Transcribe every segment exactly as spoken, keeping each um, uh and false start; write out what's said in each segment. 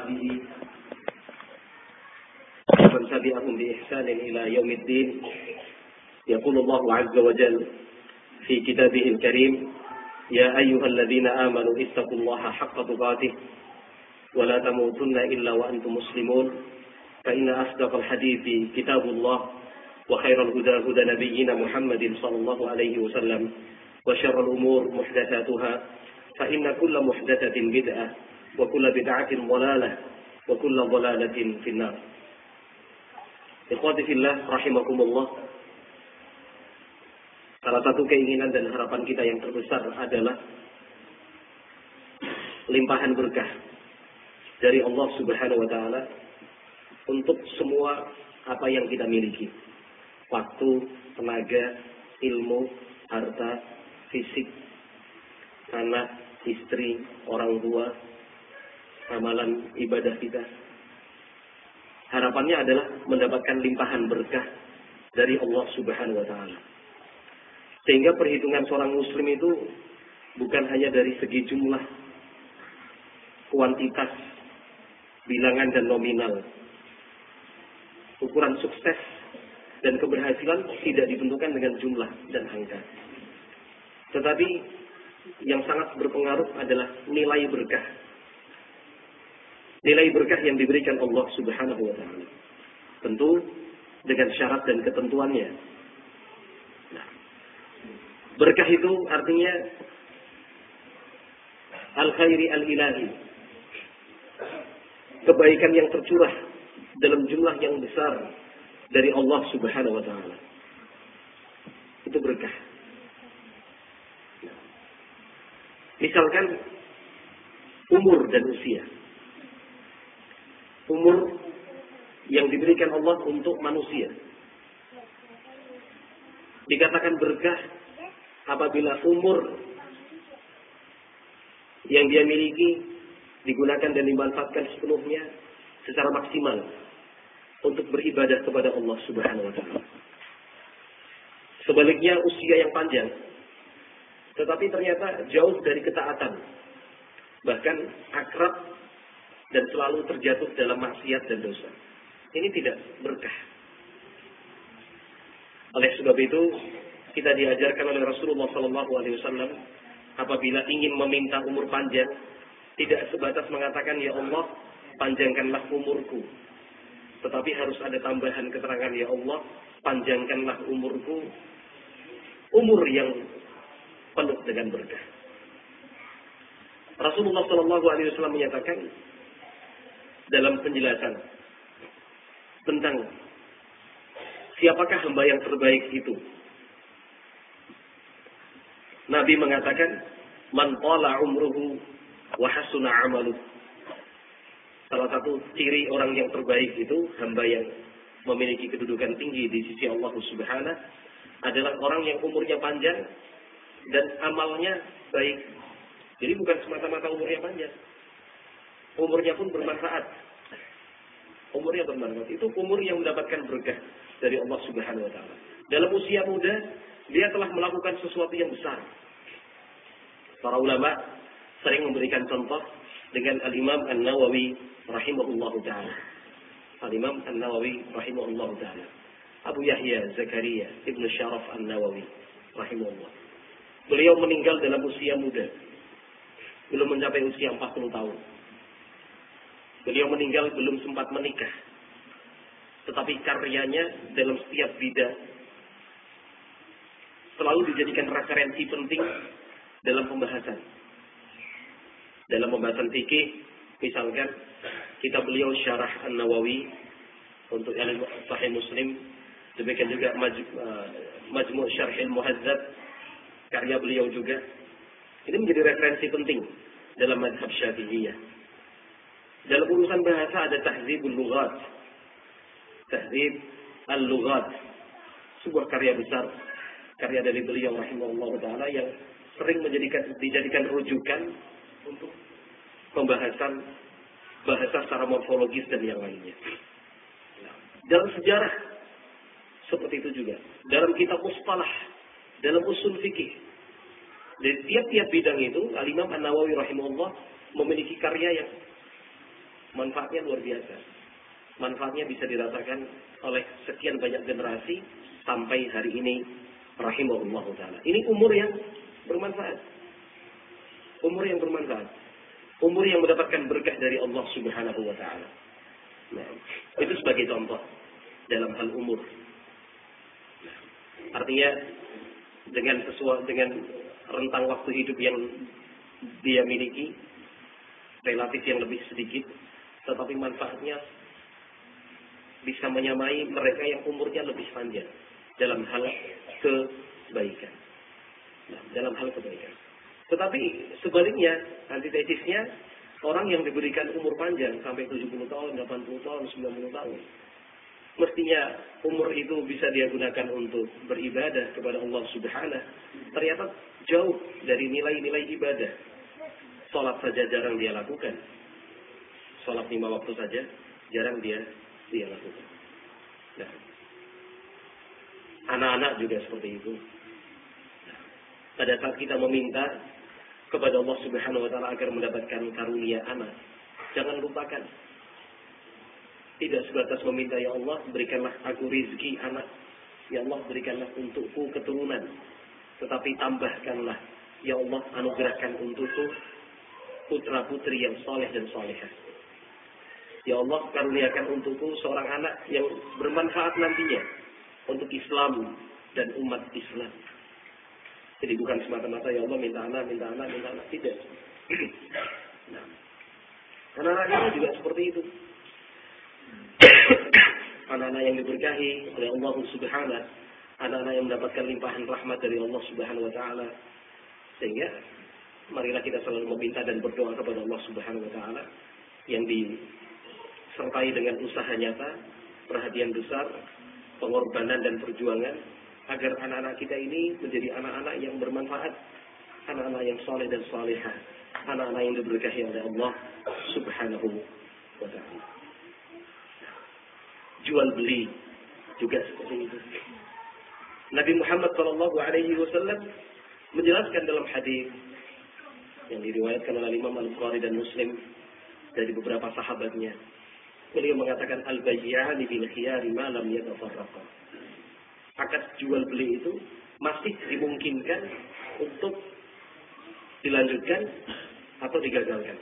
وأصحابه ومن تبعهم بإحسان إلى يوم الدين. يقول الله عز وجل في كتابه الكريم: يا أيها الذين آمنوا اتقوا الله حق تقاته ولا تموتن إلا وأنتم مسلمون فإن أصدق الحديث كتاب الله وخير الهدى هدى نبينا محمد صلى الله عليه وسلم وشر الأمور محدثاتها فإن كل محدثة بدعة وكل بدعة ضلالة وكل ضلالة في النار. Ikhwati fillah rahimakumullah. Salah satu keinginan dan harapan kita yang terbesar adalah limpahan berkah dari Allah Subhanahu wa taala untuk semua apa yang kita miliki. Waktu, tenaga, ilmu, harta, fisik, anak, istri, orang tua, amalan ibadah kita. Harapannya adalah mendapatkan limpahan berkah dari Allah Subhanahu wa taala. Sehingga perhitungan seorang muslim itu bukan hanya dari segi jumlah, kuantitas, bilangan dan nominal. Ukuran sukses dan keberhasilan tidak ditentukan dengan jumlah dan angka. Tetapi yang sangat berpengaruh adalah nilai berkah. Nilai berkah yang diberikan Allah Subhanahu wa taala. Tentu dengan syarat dan ketentuannya. Nah, berkah itu artinya al-khairi al-ilahi. Kebaikan yang tercurah dalam jumlah yang besar dari Allah Subhanahu wa taala. Itu berkah. Misalkan umur dan usia. Umur yang diberikan Allah untuk manusia. Dikatakan berkah apabila umur yang dia miliki digunakan dan dimanfaatkan sepenuhnya secara maksimal untuk beribadah kepada Allah Subhanahu wa taala. Sebaliknya usia yang panjang tetapi ternyata jauh dari ketaatan, bahkan akrab dan selalu terjatuh dalam maksiat dan dosa. Ini tidak berkah. Oleh sebab itu, kita diajarkan oleh Rasulullah sallallahu alaihi wasallam apabila ingin meminta umur panjang, tidak sebatas mengatakan, ya Allah, panjangkanlah umurku. Tetapi harus ada tambahan keterangan, ya Allah, panjangkanlah umurku. Umur yang penuh dengan berkah. Rasulullah sallallahu alaihi wasallam menyatakan dalam penjelasan tentang siapakah hamba yang terbaik itu. Nabi mengatakan, man qala umruhu wa hasuna amaluhu. Salah satu ciri orang yang terbaik itu, hamba yang memiliki kedudukan tinggi di sisi Allah Subhanahu, adalah orang yang umurnya panjang dan amalnya baik. Jadi bukan semata-mata umurnya panjang, umurnya pun bermanfaat. Umurnya bermanfaat. Itu umur yang mendapatkan berkah dari Allah Subhanahu wa taala. Dalam usia muda, dia telah melakukan sesuatu yang besar. Para ulama sering memberikan contoh dengan Al-Imam An-Nawawi rahimahullahu taala. Al-Imam An-Nawawi rahimahullahu taala. Abu Yahya Zakaria Ibn Syaraf An-Nawawi rahimahullah. Beliau meninggal dalam usia muda. Belum mencapai usia empat puluh tahun. Beliau meninggal belum sempat menikah. Tetapi karyanya dalam setiap bidang selalu dijadikan referensi penting dalam pembahasan. Dalam pembahasan fikih, misalkan kitab beliau Syarah An-Nawawi untuk Sahih Muslim, demikian juga Majmu' Syarhil Muhadzab karya beliau juga. Ini menjadi referensi penting dalam mazhab Syafi'iyah. Dalam urusan bahasa ada Tahdzibul Lughat. Tahdzib Al-Lughat. Sebuah karya besar, karya dari beliau rahimahullah taala yang sering menjadikan dijadikan rujukan untuk pembahasan bahasa secara morfologis dan yang lainnya. Dalam sejarah seperti itu juga. Dalam kitab mustalah, dalam usul fikih, dari tiap-tiap bidang itu, Al-Imam An-Nawawi rahimahullah memiliki karya yang manfaatnya luar biasa. Manfaatnya bisa dirasakan oleh sekian banyak generasi sampai hari ini rahimahullah ta'ala. Ini umur yang bermanfaat. Umur yang bermanfaat. Umur yang mendapatkan berkah dari Allah Subhanahu wa ta'ala. Nah, itu sebagai contoh dalam hal umur. Nah, artinya dengan sesuai dengan rentang waktu hidup yang dia miliki relatif yang lebih sedikit, tetapi manfaatnya bisa menyamai mereka yang umurnya lebih panjang dalam hal kebaikan. Nah, dalam hal kebaikan. Tetapi sebaliknya, antitesisnya, orang yang diberikan umur panjang sampai tujuh puluh tahun, delapan puluh tahun, sembilan puluh tahun, mestinya umur itu bisa dia gunakan untuk beribadah kepada Allah Subhanahu. Ternyata jauh dari nilai-nilai ibadah. Salat saja jarang dia lakukan. Salat lima waktu saja jarang dia dia lakukan. Nah, anak-anak juga seperti itu. Nah, pada saat kita meminta kepada Allah Subhanahu wa ta'ala agar mendapatkan karunia anak, jangan lupakan, tidak sebatas meminta, ya Allah berikanlah aku rizki anak, ya Allah berikanlah untukku keturunan, tetapi tambahkanlah, ya Allah anugerahkan untukku putra putri yang soleh dan solehah. Ya Allah karuniakan untukku seorang anak yang bermanfaat nantinya untuk Islam dan umat Islam. Jadi bukan semata-mata ya Allah minta anak, minta anak, minta anak. Tidak. Nah, anak-anak ini juga seperti itu. Anak-anak yang diberkahi oleh Allah Subhanahu, anak-anak yang mendapatkan limpahan rahmat dari Allah Subhanahu wa ta'ala. Sehingga marilah kita selalu meminta dan berdoa kepada Allah Subhanahu wa ta'ala yang disertai dengan usaha nyata, perhatian besar, pengorbanan dan perjuangan agar anak-anak kita ini menjadi anak-anak yang bermanfaat, anak-anak yang soleh dan solehah, anak-anak yang diberkahi oleh Allah Subhanahu wa ta'ala. Jual beli juga seperti itu. Nabi Muhammad sallallahu alaihi wasallam menjelaskan dalam hadis yang diriwayatkan oleh Imam Al-Bukhari dan Muslim dari beberapa sahabatnya. Beliau mengatakan al-bayyani bil khiyari ma lam yatafarraqa. Akad jual beli itu masih dimungkinkan untuk dilanjutkan atau digagalkan.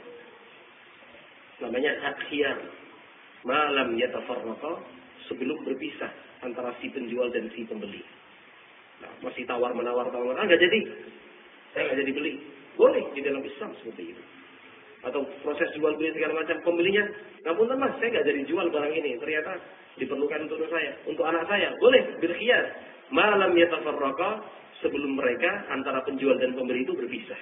Namanya hak khiyar. Ma lam yatafarraqa, sebelum berpisah antara si penjual dan si pembeli. Nah, masih tawar-menawar, tawar-menawar, ah, nggak jadi. Saya nggak jadi beli. Boleh di dalam Islam seperti itu. Atau proses jual beli segala macam, pembelinya, ngapunten mas, saya nggak jadi jual barang ini. Ternyata diperlukan untuk saya, untuk anak saya. Boleh berkhiyar. Malam yatafarraqa, sebelum mereka antara penjual dan pembeli itu berpisah.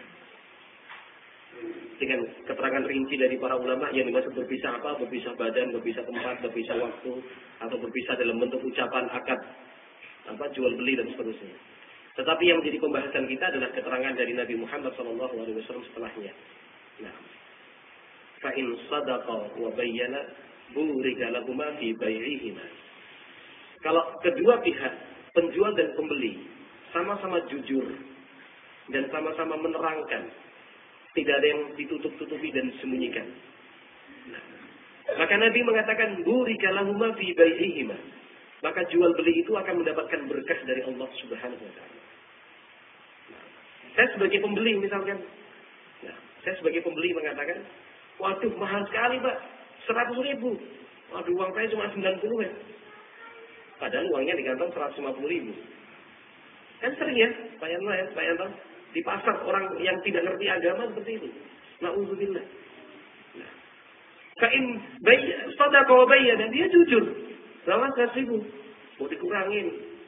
Dengan keterangan rinci dari para ulama yang dimaksud berpisah apa? Berpisah badan, berpisah tempat, berpisah waktu, atau berpisah dalam bentuk ucapan akad apa jual beli dan seterusnya. Tetapi yang menjadi pembahasan kita adalah keterangan dari Nabi Muhammad sallallahu alaihi wasallam setelahnya. Nah, fa in sadaqa wa bayyana burika lahuma fi bai'ihima. Kalau kedua pihak, penjual dan pembeli, sama-sama jujur dan sama-sama menerangkan, tidak ada yang ditutup-tutupi dan disembunyikan. Nah, maka Nabi mengatakan burika lahuma fi bai'ihima. Maka jual beli itu akan mendapatkan berkah dari Allah Subhanahu wa ta'ala. Nah, saya sebagai pembeli misalkan, nah, saya sebagai pembeli mengatakan, waduh mahal sekali Pak, seratus ribu. Waduh uang saya cuma sembilan puluh ya. Padahal uangnya di kantong seratus lima puluh ribu. Kan sering ya, Pak Yanto ya, Pak Yanto. Di pasar orang yang tidak ngerti agama seperti itu. Na'udzubillah. Nah, kain bayi, sadaqa wa bayyana, dia jujur. Berapa seratus ribu? Mau dikurangin.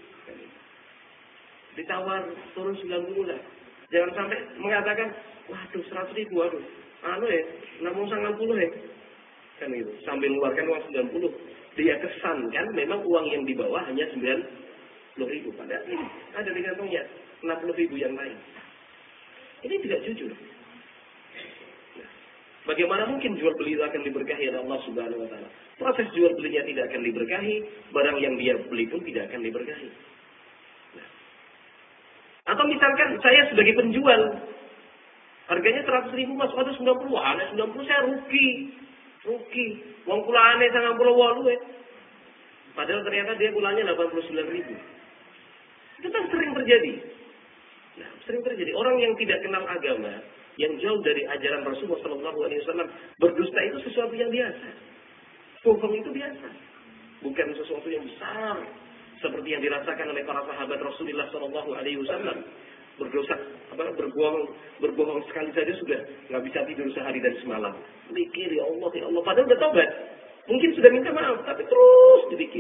Ditawar turun sembilan puluh lah. Jangan sampai mengatakan, waduh seratus ribu, waduh. Anu ya, namun sembilan puluh ya. Kan itu. Sambil mengeluarkan uang sembilan puluh. Dia kesankan memang uang yang dibawa hanya sembilan puluh ribu. Padahal ini ada di kantongnya enam puluh ribu yang lain. Ini tidak jujur. Nah, bagaimana mungkin jual beli itu akan diberkahi oleh Allah Subhanahu wa ta'ala? Proses jual belinya tidak akan diberkahi, barang yang dia beli pun tidak akan diberkahi. Nah. Atau misalkan saya sebagai penjual, harganya seratus ribu mas, ada sembilan puluh, ada sembilan puluh saya rugi. Rugi. Wong kulane sangang puluh wolu ya. Padahal ternyata dia kulanya delapan puluh sembilan ribu. Itu kan sering terjadi. Nah, sering terjadi. Orang yang tidak kenal agama, yang jauh dari ajaran Rasulullah shallallahu alaihi wasallam, berdusta itu sesuatu yang biasa. Bohong itu biasa. Bukan sesuatu yang besar. Seperti yang dirasakan oleh para sahabat Rasulullah shallallahu alaihi wasallam. Berdosa, apa, berbohong, berbohong sekali saja sudah nggak bisa tidur sehari dan semalam. Mikir, ya Allah, ya Allah. Padahal udah tobat. Mungkin sudah minta maaf, tapi terus dipikir.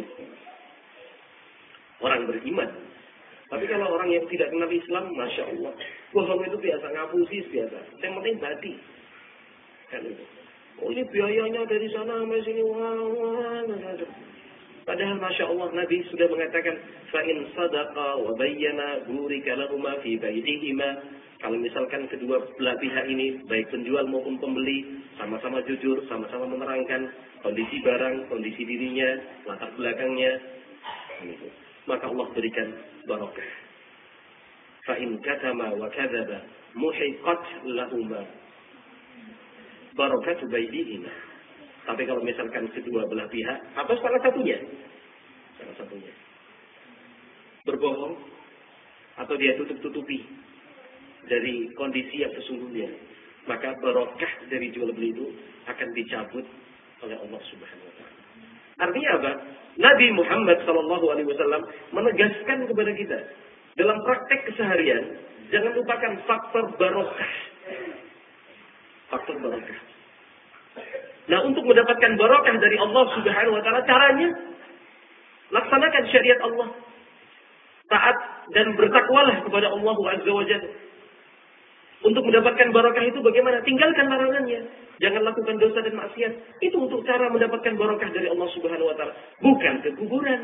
Orang beriman. Tapi kalau orang yang tidak kenal Islam, Masya Allah. Bohong itu biasa, ngapusis biasa. Yang penting badi. Kan itu. Oh ini biayanya dari sana sampai sini. Wah, wah, wah. Padahal Masya Allah Nabi sudah mengatakan fa'in sadaqa wa bayyana burika lahuma fi bai'ihima. Kalau misalkan kedua belah pihak ini baik penjual maupun pembeli sama-sama jujur, sama-sama menerangkan kondisi barang, kondisi dirinya, latar belakangnya, maka Allah berikan barakah. Fa'in katama wa kadzaba muhiqat lahuma barakatu bai'ihima. Tapi kalau misalkan kedua belah pihak, atau salah satunya, salah satunya berbohong, atau dia tutup-tutupi dari kondisi yang sesungguhnya, maka barokah dari jual beli itu akan dicabut oleh Allah Subhanahu Wa Taala. Artinya apa? Nabi Muhammad Shallallahu Alaihi Wasallam menegaskan kepada kita dalam praktek keseharian, jangan lupakan faktor barokah, faktor barokah. Nah, untuk mendapatkan barokah dari Allah Subhanahu wa taala, caranya laksanakan syariat Allah. Taat dan bertakwalah kepada Allah Azza wa Jalla. Untuk mendapatkan barokah itu bagaimana? Tinggalkan larangannya. Jangan lakukan dosa dan maksiat. Itu untuk cara mendapatkan barokah dari Allah Subhanahu wa taala, bukan ke kuburan.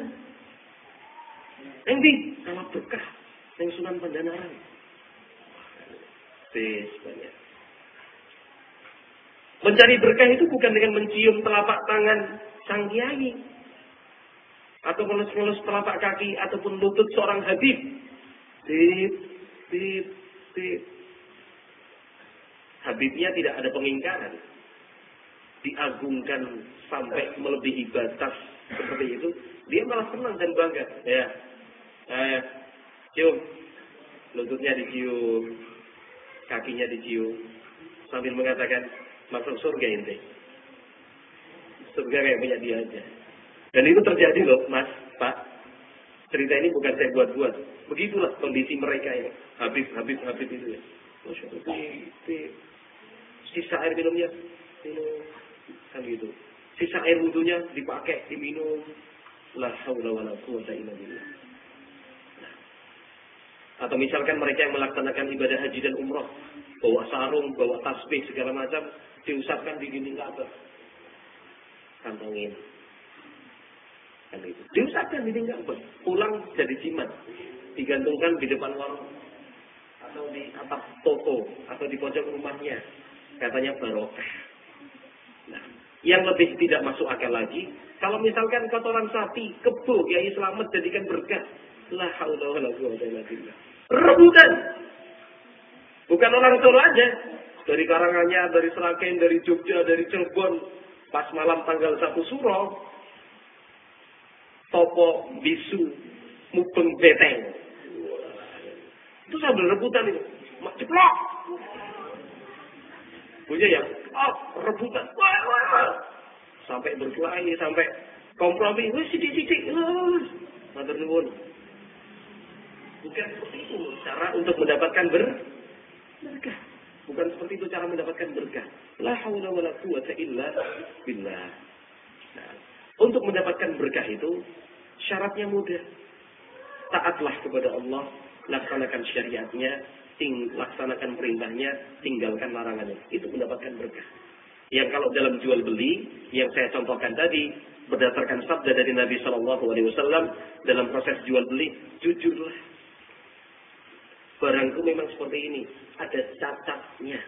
Nanti kalau berkah yang Sunan Pandanaran. Wis banyak. Mencari berkah itu bukan dengan mencium telapak tangan sang kiai, atau melus-melus telapak kaki, ataupun lutut seorang habib. Tip, tip, tip. Habibnya tidak ada pengingkaran. Diagungkan sampai melebihi batas seperti itu. Dia malah senang dan bangga. Ya, eh, cium. Lututnya dicium, kakinya dicium, sambil mengatakan, masuk surga ente. Surga kayak punya dia aja. Dan itu terjadi loh, Mas, Pak. Cerita ini bukan saya buat-buat. Begitulah kondisi mereka ya. Habib, Habib, Habib itu ya. Masya Allah. Sisa air minumnya, minum. Kan gitu. Sisa air wudhunya dipakai, diminum. La haula wala quwwata illa billah. Atau misalkan mereka yang melaksanakan ibadah haji dan umrah, bawa sarung, bawa tasbih segala macam, diusapkan di dinding Ka'bah. Kantongin. Kan itu. Diusapkan di dinding Ka'bah. Pulang jadi jimat. Digantungkan di depan warung. Atau di atap toko. Atau di pojok rumahnya. Katanya barokah. Nah, yang lebih tidak masuk akal lagi, kalau misalkan kotoran sapi, kebo, Kiai Slamet jadikan berkah. La haula wala quwwata illa billah. Rebutan. Bukan orang Solo aja. Dari Karanganyar, dari Seragen, dari Jogja, dari Cirebon. Pas malam tanggal satu Suro. Topo, bisu, mubeng beteng. Itu sambil rebutan itu. Ceplok. Punya yang, oh, rebutan. Wah, wah, wah. Sampai berkelahi, sampai kompromi. Wih, sidik-sidik. Matur nuwun. Bukan seperti itu cara untuk mendapatkan ber- berkah. Bukan seperti itu cara mendapatkan berkah. La haula wala quwwata illa billah. Nah, untuk mendapatkan berkah itu syaratnya mudah. Taatlah kepada Allah, laksanakan syariatnya, ting- laksanakan perintahnya, tinggalkan larangannya. Itu mendapatkan berkah. Yang kalau dalam jual beli, yang saya contohkan tadi, berdasarkan sabda dari Nabi Shallallahu Alaihi Wasallam dalam proses jual beli, jujurlah. Barangku memang seperti ini, ada cacatnya.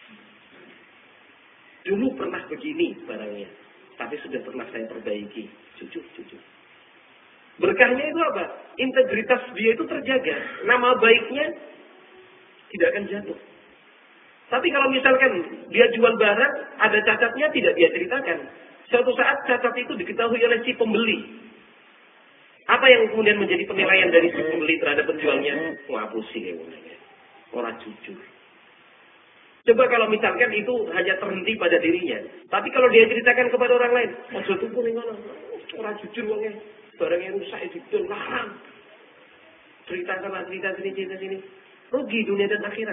Dulu pernah begini barangnya, tapi sudah pernah saya perbaiki. Jujur, jujur. Berkahnya itu apa? Integritas dia itu terjaga. Nama baiknya tidak akan jatuh. Tapi kalau misalkan dia jual barang, ada cacatnya tidak dia ceritakan. Suatu saat cacat itu diketahui oleh si pembeli. Apa yang kemudian menjadi penilaian dari si pembeli terhadap penjualnya? Ngapusi ya, orang jujur. Coba kalau misalkan itu hanya terhenti pada dirinya. Tapi kalau dia ceritakan kepada orang lain, ojo tuku ning ngono. Orang jujur wongnya, barangnya rusak itu larang. Cerita sama cerita sini cerita sini. Rugi dunia dan akhirat.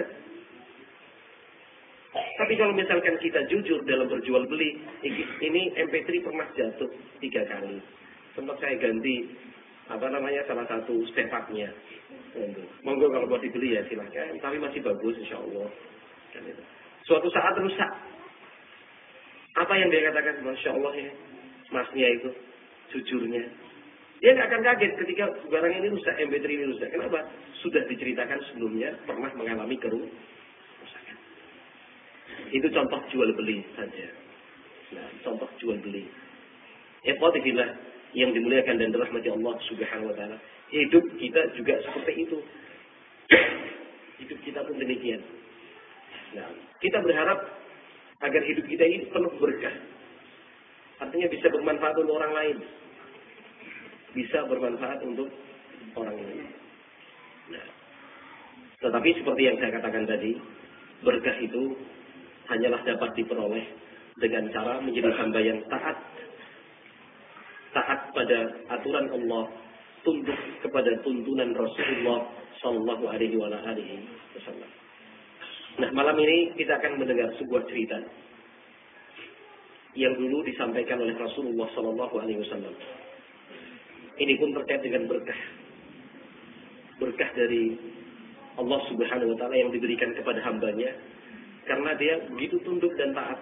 Tapi kalau misalkan kita jujur dalam berjual beli, ini M P tiga pernah jatuh tiga kali. Sempat saya ganti apa namanya salah satu stepaknya. Monggo kalau mau dibeli ya silahkan. Tapi masih bagus insya Allah. Suatu saat rusak. Apa yang dia katakan? Masya Allah ya, masnya itu jujurnya. Dia nggak akan kaget ketika barang ini rusak, M P tiga ini rusak. Kenapa? Sudah diceritakan sebelumnya pernah mengalami kerusakan. Itu contoh jual beli saja. Nah, contoh jual beli. Ikhwatifillah yang dimuliakan dan dirahmati Allah Subhanahu wa taala. Hidup kita juga seperti itu. Hidup kita pun demikian. Nah, kita berharap agar hidup kita ini penuh berkah. Artinya bisa bermanfaat untuk orang lain. Bisa bermanfaat untuk orang lain. Nah, tetapi seperti yang saya katakan tadi, berkah itu hanyalah dapat diperoleh dengan cara menjadi hamba yang taat. Taat pada aturan Allah, tunduk kepada tuntunan Rasulullah Sallallahu Alaihi Wasallam. Nah, malam ini kita akan mendengar sebuah cerita yang dulu disampaikan oleh Rasulullah Sallallahu Alaihi Wasallam. Ini pun terkait dengan berkah, berkah dari Allah Subhanahu Wa Taala yang diberikan kepada hambanya, karena dia begitu tunduk dan taat.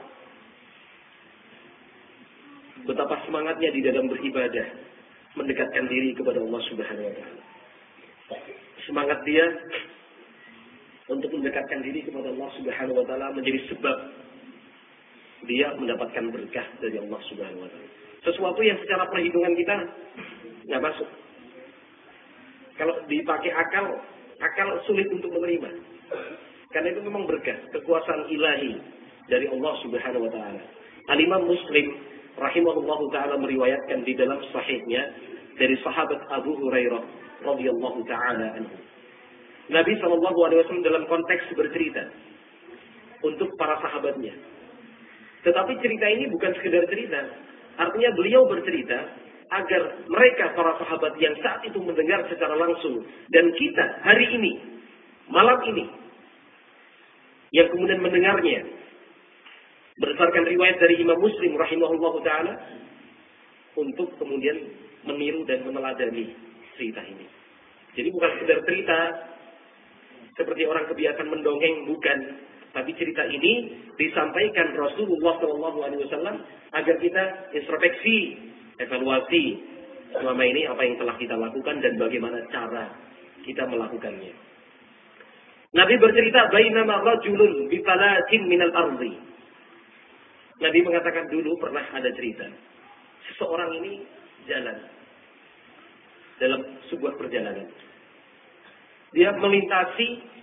Betapa semangatnya di dalam beribadah, mendekatkan diri kepada Allah Subhanahu Wa Taala. Semangat dia untuk mendekatkan diri kepada Allah Subhanahu Wa Taala menjadi sebab dia mendapatkan berkah dari Allah Subhanahu Wa Taala. Sesuatu yang secara perhitungan kita nggak masuk. Kalau dipakai akal, akal sulit untuk menerima. Karena itu memang berkah, kekuasaan ilahi dari Allah Subhanahu Wa Taala. Al-Imam Muslim rahimahullahu taala meriwayatkan di dalam sahihnya dari sahabat Abu Hurairah radhiyallahu taala anhu. Nabi sallallahu alaihi wasallam dalam konteks bercerita untuk para sahabatnya. Tetapi cerita ini bukan sekedar cerita. Artinya beliau bercerita agar mereka para sahabat yang saat itu mendengar secara langsung dan kita hari ini, malam ini yang kemudian mendengarnya berdasarkan riwayat dari Imam Muslim rahimahullahu taala untuk kemudian meniru dan meneladani cerita ini. Jadi bukan sekedar cerita seperti orang kebiasaan mendongeng, bukan. Tapi cerita ini disampaikan Rasulullah shallallahu alaihi wasallam agar kita introspeksi, evaluasi selama ini apa yang telah kita lakukan dan bagaimana cara kita melakukannya. Nabi bercerita, bainama rajulun bi falatin minal ardi. Nabi mengatakan dulu pernah ada cerita. Seseorang ini jalan dalam sebuah perjalanan. Dia melintasi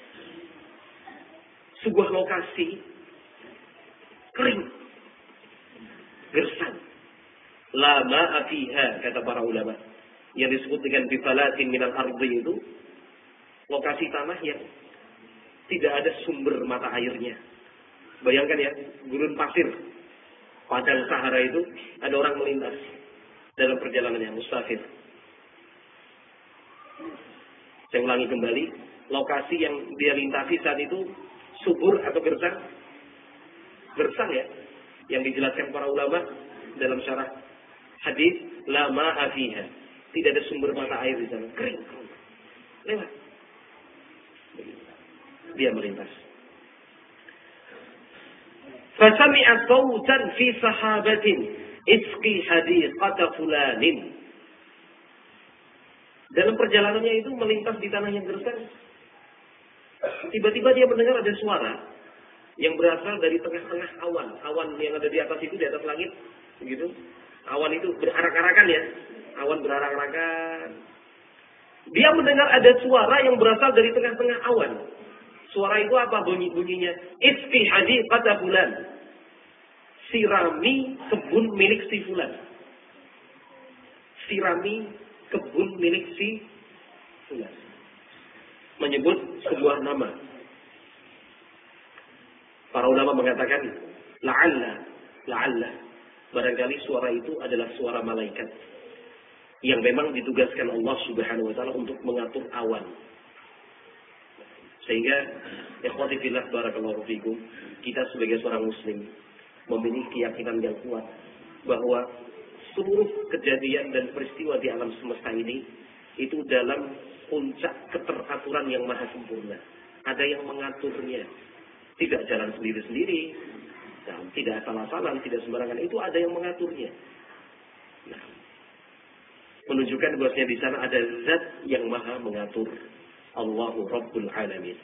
sebuah lokasi kering, gersang. La ma'a fiha, kata para ulama. Yang disebut dengan bifalatin minal ardi itu lokasi tanah yang tidak ada sumber mata airnya. Bayangkan ya, gurun pasir, padang Sahara itu ada orang melintas dalam perjalanannya, mustafir. Saya ulangi kembali, lokasi yang dia lintasi saat itu subur atau gersang? Gersang ya, yang dijelaskan para ulama dalam syarah hadis, la ma'a fiha. Tidak ada sumber mata air di sana, kering. Lewat. Dia melintas. Fasami'a sawtan fi sahabatin isqi hadiqata fulanin. Dalam perjalanannya itu melintas di tanah yang gersang. Tiba-tiba dia mendengar ada suara yang berasal dari tengah-tengah awan. Awan yang ada di atas itu, di atas langit. Begitu. Awan itu berarak-arakan ya. Awan berarak-arakan. Dia mendengar ada suara yang berasal dari tengah-tengah awan. Suara itu apa bunyi bunyinya? Isqi hadiqata fulan. Sirami kebun milik si fulan. Sirami kebun milik si fulan. Menyebut sebuah nama. Para ulama mengatakan la'alla, la'alla. Barangkali suara itu adalah suara malaikat yang memang ditugaskan Allah Subhanahu wa taala untuk mengatur awan. Sehingga ikhwati fillah barakallahu fikum, kita sebagai seorang muslim memiliki keyakinan yang kuat bahwa seluruh kejadian dan peristiwa di alam semesta ini itu dalam puncak keteraturan yang maha sempurna. Ada yang mengaturnya. Tidak jalan sendiri-sendiri, dan tidak asal-asalan, tidak sembarangan. Itu ada yang mengaturnya. Nah, menunjukkan bahwasanya di sana ada zat yang maha mengatur. Allahu Rabbul Alamin.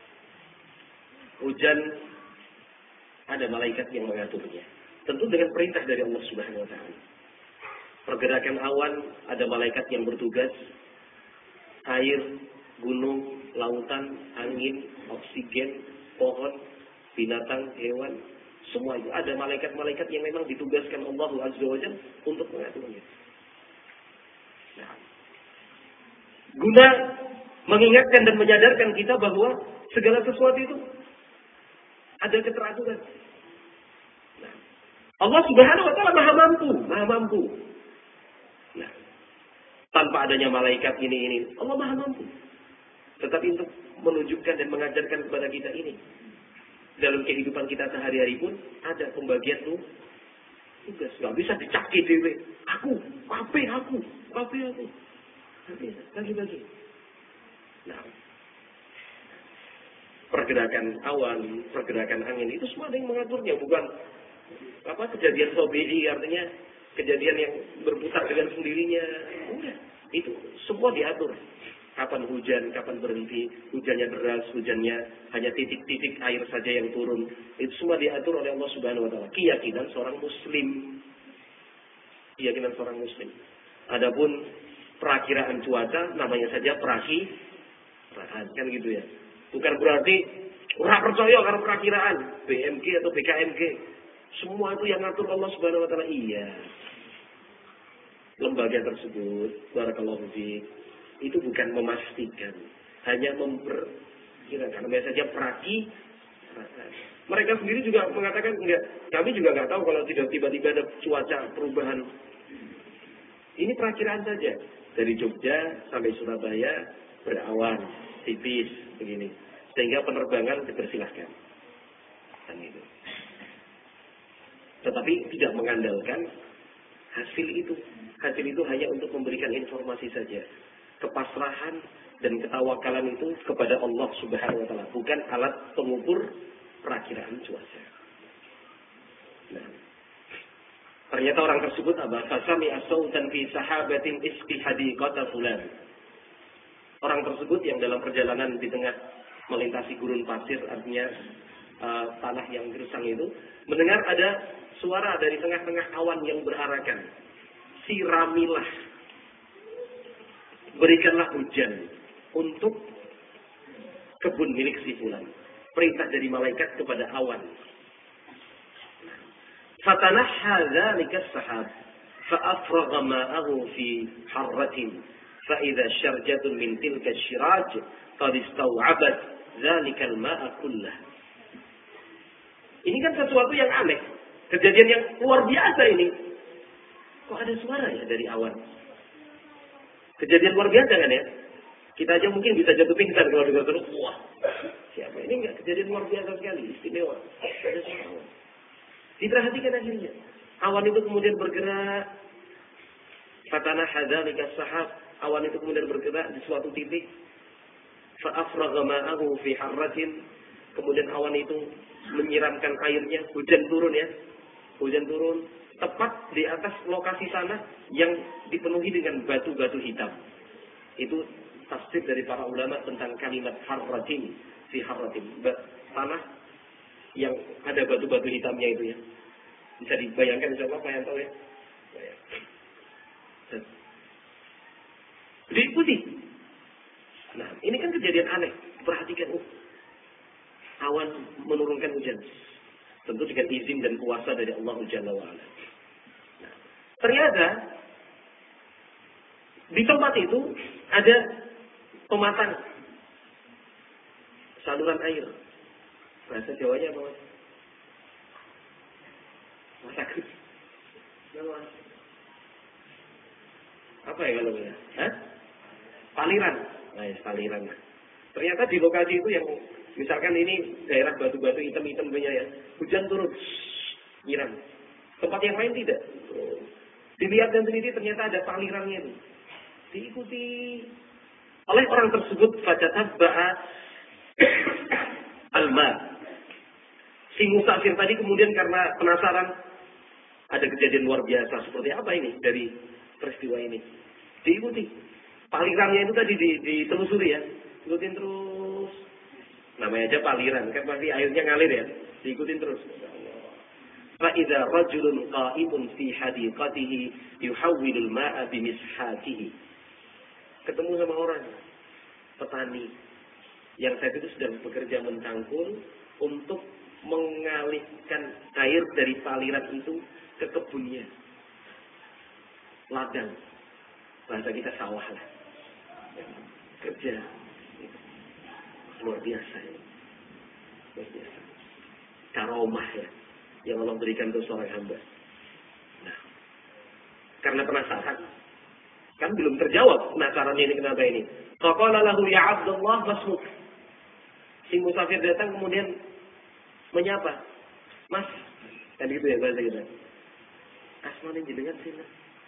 Hujan ada malaikat yang mengaturnya. Tentu dengan perintah dari Allah Subhanahu wa taala. Pergerakan awan ada malaikat yang bertugas. Air, gunung, lautan, angin, oksigen, pohon, binatang, hewan, semua itu ada malaikat-malaikat yang memang ditugaskan Allah Azza wa Jalla untuk mengaturnya. Nah, guna mengingatkan dan menyadarkan kita bahwa segala sesuatu itu ada keteraturan. Nah, Allah Subhanahu wa taala Maha mampu, Maha mampu. Nah, tanpa adanya malaikat ini ini, Allah Maha mampu. Tetapi untuk menunjukkan dan mengajarkan kepada kita ini, dalam kehidupan kita sehari-hari pun ada pembagian tuh tugas. Gak bisa dicaki dewe. Aku, kape aku, kape aku. Gak bisa, bagi-bagi. Nah, pergerakan awan, pergerakan angin itu semua ada yang mengaturnya, bukan apa kejadian tabi'i, artinya kejadian yang berputar dengan sendirinya. Enggak, itu semua diatur. Kapan hujan, kapan berhenti, hujannya deras, hujannya hanya titik-titik air saja yang turun. Itu semua diatur oleh Allah Subhanahu wa taala. Keyakinan seorang muslim. Keyakinan seorang muslim. Adapun perakiraan cuaca namanya saja perakiraan. Kan gitu ya. Bukan berarti ora percaya karo perakiraan B M G atau B K M G. Semua itu yang ngatur Allah Subhanahu wa taala. Iya. Lembaga tersebut, barakallahu fiik, itu bukan memastikan, hanya memperkirakan. Namanya saja perakiraan. Mereka sendiri juga mengatakan enggak. Kami juga enggak tahu kalau tidak tiba-tiba ada cuaca perubahan. Ini perakiraan saja. Dari Jogja sampai Surabaya berawan, tipis begini, sehingga penerbangan dipersilahkan. Kan itu. Tetapi tidak mengandalkan hasil itu. Hasil itu hanya untuk memberikan informasi saja. Kepasrahan dan ketawakalan itu kepada Allah Subhanahu wa taala, bukan alat pengukur perakiraan cuaca. Nah, ternyata orang tersebut apa? Fasami as-sautan fi sahabatin isqi hadiqata fulan. Orang tersebut yang dalam perjalanan di tengah melintasi gurun pasir, artinya uh, tanah yang gersang itu, mendengar ada suara dari tengah-tengah awan yang berarakan. Siramilah, berikanlah hujan untuk kebun milik si fulan. Perintah dari malaikat kepada awan. Fatanahha dzalika as-sahab fa'afragha ma'ahu fi harratin fa idza syarjatun min tilka asy-syiraj qad istaw'abat dzalika al-ma'a kullah. Ini kan sesuatu yang aneh, kejadian yang luar biasa ini. Kok ada suara ya dari awan? Kejadian luar biasa kan ya? Kita aja mungkin bisa jatuh pingsan kalau dengar terus. Wah, siapa ini enggak? Kejadian luar biasa sekali, istimewa. Ada suara awan. Diperhatikan akhirnya. Awan itu kemudian bergerak. Fatana hadzalika sahab. Awan itu kemudian bergerak di suatu titik. Fa'afragha ma'ahu fi harratin. Kemudian awan itu menyiramkan airnya. Hujan turun ya. Hujan turun. Tepat di atas lokasi tanah yang dipenuhi dengan batu-batu hitam. Itu tafsir dari para ulama tentang kalimat harratin fi harratin. Tanah yang ada batu-batu hitamnya itu ya. Bisa dibayangkan insyaallah apa yang tahu ya. Diikuti. Nah, ini kan kejadian aneh. Perhatikan. Oh, awan menurunkan hujan. Tentu dengan izin dan kuasa dari Allah Jalla wa'ala. Nah, ternyata di tempat itu ada pematang saluran air. Bahasa Jawanya apa? Masak. Apa ya kalau ya? Hah? Paliran. Nah, ya, paliran. Ternyata di lokasi itu yang misalkan ini daerah batu-batu hitam-hitam punya ya, hujan turun, nyiram. Tempat yang lain tidak. Dilihat dan teliti ternyata ada palirannya itu. Diikuti oleh orang tersebut, fajatabba'a alma. Si musafir tadi kemudian karena penasaran, ada kejadian luar biasa seperti apa ini dari peristiwa ini. Diikuti. Palirannya itu tadi ditelusuri ya. Ikutin terus. Namanya aja paliran, kan pasti airnya ngalir ya. Diikutin terus. Fa'idha rajulun qa'imun fi hadiqatihi yuhawwilul ma'a bimishatihi. Ketemu sama orang petani yang saat itu sedang bekerja mencangkul untuk mengalihkan air dari paliran itu ke kebunnya. Ladang. Bahasa kita sawah lah. Kerja. Luar biasa ya. Luar biasa. Karomah ya. Yang Allah berikan untuk seorang hamba. Nah. Karena penasaran. Kan belum terjawab penasarannya ini kenapa ini. Faqala lahu ya Abdullah masmuk. Si musafir datang kemudian menyapa. Mas. Kan gitu ya bahasa kita. Asmane jenengan sini.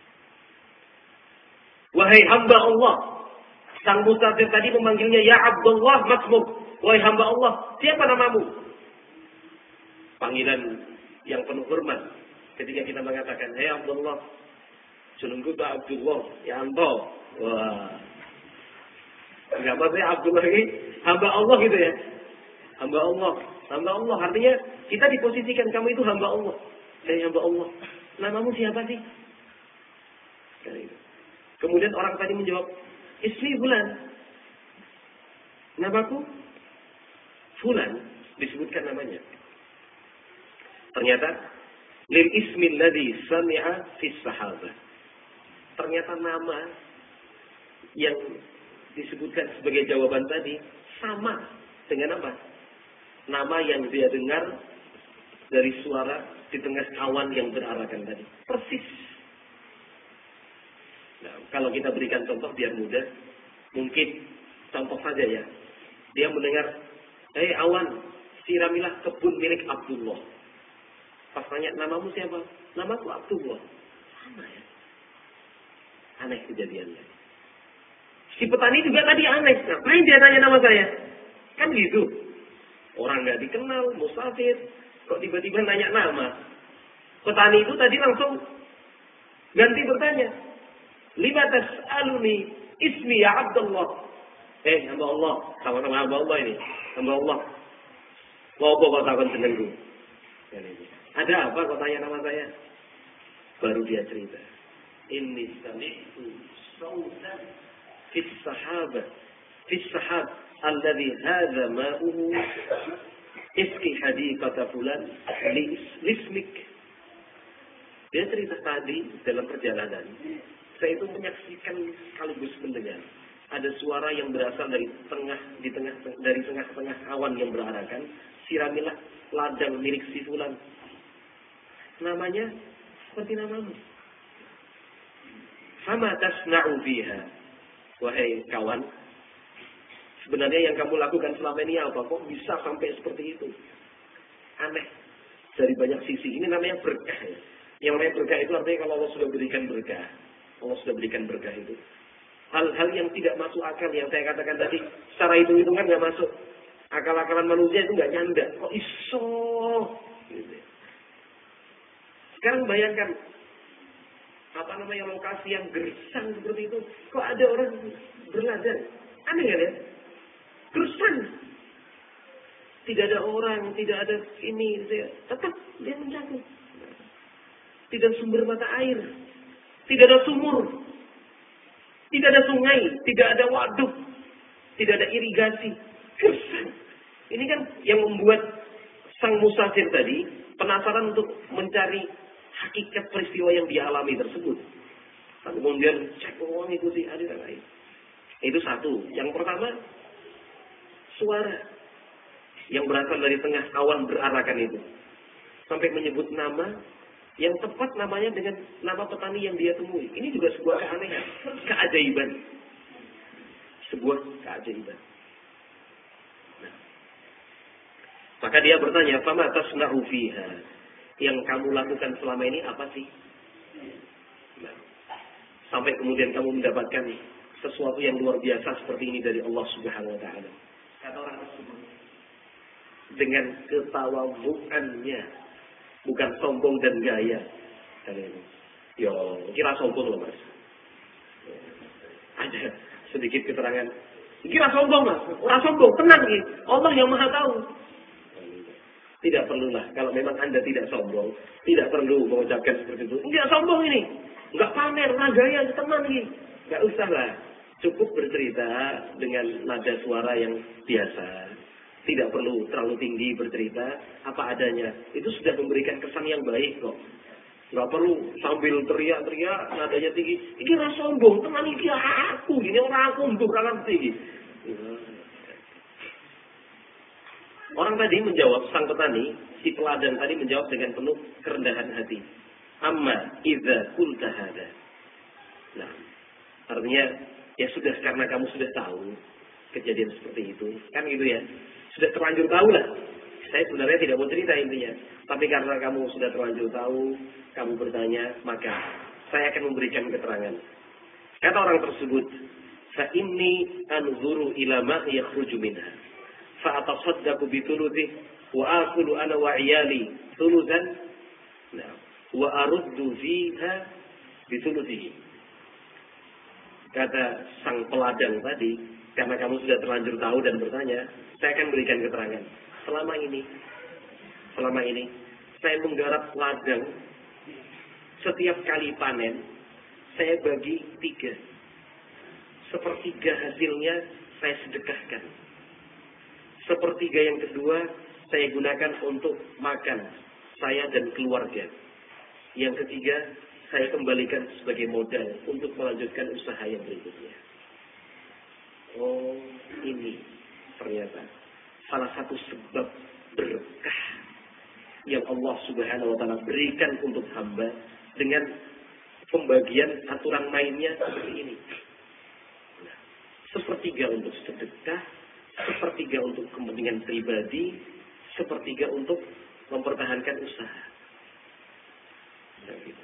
Wahai hamba Allah. Sang musafir tadi memanggilnya ya Abdullah masmuk. Wahai hamba Allah, siapa namamu? Panggilan yang penuh hormat. Ketika kita mengatakan, "Hei Abdullah." Jenengku Pak Abdullah, ya Anto. Wah. Enggak maksudnya Abdullah ini hamba Allah gitu ya. Hamba Allah, hamba Allah artinya kita diposisikan kamu itu hamba Allah. Hei hamba Allah. Namamu siapa sih? Kemudian orang tadi menjawab, "Ismi Fulan." Namaku Fulan, disebutkan namanya. Ternyata lil ismi alladhi sami'a fi sahabah. Ternyata nama yang disebutkan sebagai jawaban tadi sama dengan apa? Nama yang dia dengar dari suara di tengah awan yang berarakan tadi. Persis. Nah, kalau kita berikan contoh biar mudah, mungkin contoh saja ya. Dia mendengar, "Hei awan, siramilah kebun milik Abdullah." Pas tanya, "Namamu siapa?" "Namaku Abdullah." Sama ya. Aneh kejadiannya. Si petani juga tadi aneh. Ngapain dia tanya nama saya? Kan gitu. Orang nggak dikenal, musafir, kok tiba-tiba nanya nama. Petani itu tadi langsung ganti bertanya. "Lima tas'aluni ismi ya Abdullah." Eh, hamba Allah. Sama-sama hamba Allah ini. Hamba Allah. Mau apa kau takkan jenengku? Ada apa kau tanya nama saya? Baru dia cerita. Inni sami'tu sautan fis sahabah. Fis sahab. Alladhi hadha ma'uhu. Iski hadiqata fulan. Lismik. Dia cerita tadi dalam perjalanan. Saya itu menyaksikan sekaligus mendengar. Ada suara yang berasal dari tengah di tengah dari tengah-tengah awan yang berarakan. Siramilah ladang milik si fulan. Namanya seperti namamu. Fama tasna'u biha. Wahai kawan, sebenarnya yang kamu lakukan selama ini apa? Kok bisa sampai seperti itu? Aneh. Dari banyak sisi. Ini namanya berkah ya. Yang namanya berkah itu artinya kalau Allah sudah berikan berkah. Allah sudah berikan berkah itu. Hal-hal yang tidak masuk akal yang saya katakan tadi, secara hitung-hitungan nggak masuk. Akal-akalan manusia itu nggak nyanda. Kok iso? Gitu. Sekarang bayangkan apa namanya lokasi yang gersang seperti itu. Kok ada orang berladang? Aneh kan ya? Gersang. Tidak ada orang, tidak ada ini. Tetap dia mencakup. Tidak ada sumber mata air. Tidak ada sumur. Tidak ada sungai. Tidak ada waduk. Tidak ada irigasi. Gersang. Ini kan yang membuat sang musafir tadi penasaran untuk mencari hakikat peristiwa yang dia alami tersebut. Tapi kemudian cek uang ikuti aliran air. Itu satu. Yang pertama, suara yang berasal dari tengah awan berarakan itu. Sampai menyebut nama yang tepat namanya dengan nama petani yang dia temui. Ini juga sebuah keanehan, keajaiban. Sebuah keajaiban. Nah. Maka dia bertanya, "Fama tasna'u fiha?" Yang kamu lakukan selama ini apa sih? Nah. Sampai kemudian kamu mendapatkan sesuatu yang luar biasa seperti ini dari Allah Subhanahu wa taala. Kata orang tersebut dengan ketawadhu'annya, bukan sombong dan gaya. Yo, kira sombong loh Mas. Ada sedikit keterangan. Kira sombong Mas, orang sombong, tenang nih. Allah yang Maha tahu. Tidak perlulah, kalau memang Anda tidak sombong, tidak perlu mengucapkan seperti itu. Enggak sombong ini, enggak pamer, enggak gaya, tenang nih. Enggak usah lah. Cukup bercerita dengan nada suara yang biasa. Tidak perlu terlalu tinggi bercerita apa adanya. Itu sudah memberikan kesan yang baik kok. Enggak perlu sambil teriak-teriak nadanya tinggi. Ini ora sombong, teman iki aku, ini orang aku untuk orang tinggi. Orang tadi menjawab, sang petani, si peladan tadi menjawab dengan penuh kerendahan hati. Amma idza qulta hada. Nah, artinya ya sudah, karena kamu sudah tahu kejadian seperti itu, kan gitu ya. Sudah terlanjur tahu lah. Saya sebenarnya tidak mau cerita intinya. Tapi karena kamu sudah terlanjur tahu, kamu bertanya, maka saya akan memberikan keterangan. Kata orang tersebut, fa inni anzuru ila ma yakhruju minha. Fa atasaddaqu bi thuluthi wa akulu ana wa iyali thuluthan. Nah, wa aruddu fiha bi thuluthihi. Kata sang peladang tadi, karena kamu sudah terlanjur tahu dan bertanya, saya akan berikan keterangan. Selama ini, selama ini, saya menggarap ladang. Setiap kali panen, saya bagi tiga. Sepertiga hasilnya saya sedekahkan. Sepertiga yang kedua, saya gunakan untuk makan, saya dan keluarga. Yang ketiga, saya kembalikan sebagai modal untuk melanjutkan usaha yang berikutnya. Oh, ini ternyata salah satu sebab berkah yang Allah Subhanahu wa taala berikan untuk hamba dengan pembagian aturan mainnya seperti ini. Nah, sepertiga untuk sedekah, sepertiga untuk kepentingan pribadi, sepertiga untuk mempertahankan usaha. Nah, gitu.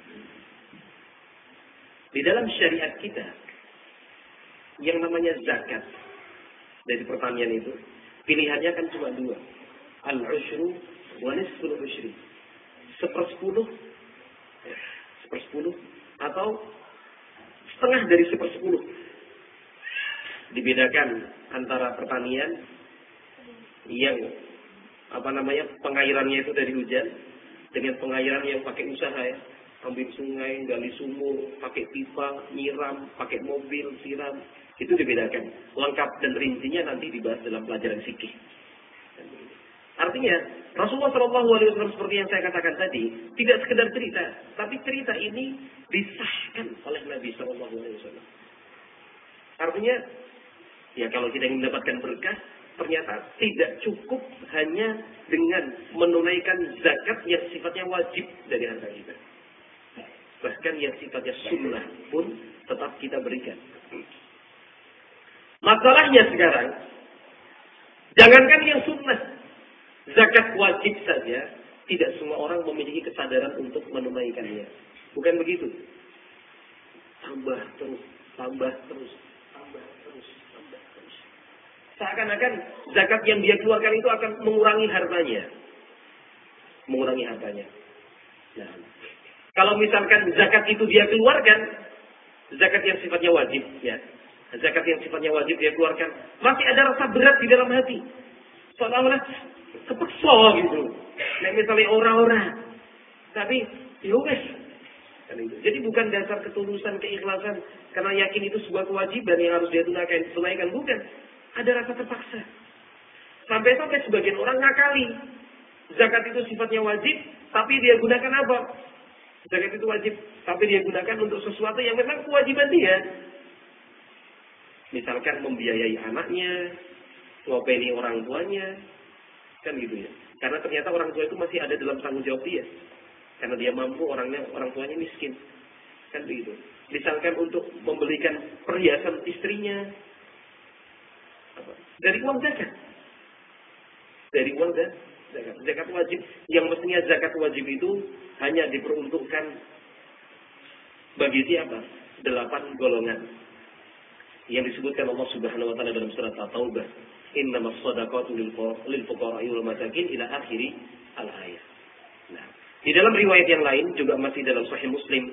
Di dalam syariat kita, yang namanya zakat dari pertanian itu, pilihannya kan cuma dua. Al-ushru wa nisful ushri. Sepersepuluh, sepersepuluh, atau setengah dari sepersepuluh. Dibedakan antara pertanian yang apa namanya pengairannya itu dari hujan dengan pengairan yang pakai usaha ya. Ambil sungai, gali sumur, pakai pipa, nyiram, pakai mobil, siram. Itu dibedakan. Lengkap dan rincinya nanti dibahas dalam pelajaran fikih. Artinya, Rasulullah shallallahu alaihi wasallam seperti yang saya katakan tadi, tidak sekedar cerita, tapi cerita ini disahkan oleh Nabi shallallahu alaihi wasallam. Artinya, ya kalau kita ingin mendapatkan berkah, ternyata tidak cukup hanya dengan menunaikan zakat yang sifatnya wajib dari harta kita. Bahkan yang sifatnya sunnah pun tetap kita berikan. Masalahnya sekarang, jangankan yang sunnah, zakat wajib saja, tidak semua orang memiliki kesadaran untuk menunaikannya. Bukan begitu. Tambah terus, tambah terus, tambah terus, tambah terus. Seakan-akan zakat yang dia keluarkan itu akan mengurangi hartanya. Mengurangi hartanya. Nah, kalau misalkan zakat itu dia keluarkan, zakat yang sifatnya wajib, ya, zakat yang sifatnya wajib dia keluarkan, masih ada rasa berat di dalam hati. Seolah-olah kepeksa gitu. Nah, misalnya orang-orang, tapi yowes. Jadi bukan dasar ketulusan, keikhlasan, karena yakin itu sebuah kewajiban yang harus dia tunaikan, tunaikan bukan. Ada rasa terpaksa. Sampai-sampai sebagian orang ngakali. Zakat itu sifatnya wajib, tapi dia gunakan apa? Zakat itu wajib, tapi dia gunakan untuk sesuatu yang memang kewajiban dia. Misalkan membiayai anaknya, ngopeni orang tuanya, kan gitu ya. Karena ternyata orang tua itu masih ada dalam tanggung jawab dia. Karena dia mampu, orangnya orang tuanya miskin. Kan begitu. Misalkan untuk membelikan perhiasan istrinya, apa? Dari uang zakat. Dari uang dan zakat. Zakat wajib. Yang mestinya zakat wajib itu hanya diperuntukkan bagi siapa? Delapan golongan. Yang disebutkan Allah Subhanahu wa taala dalam surat At-Taubah, "Innamas shadaqatu lil fuqara'i wal masakin" ila akhiri al-ayat. Nah, di dalam riwayat yang lain juga masih dalam Sahih Muslim.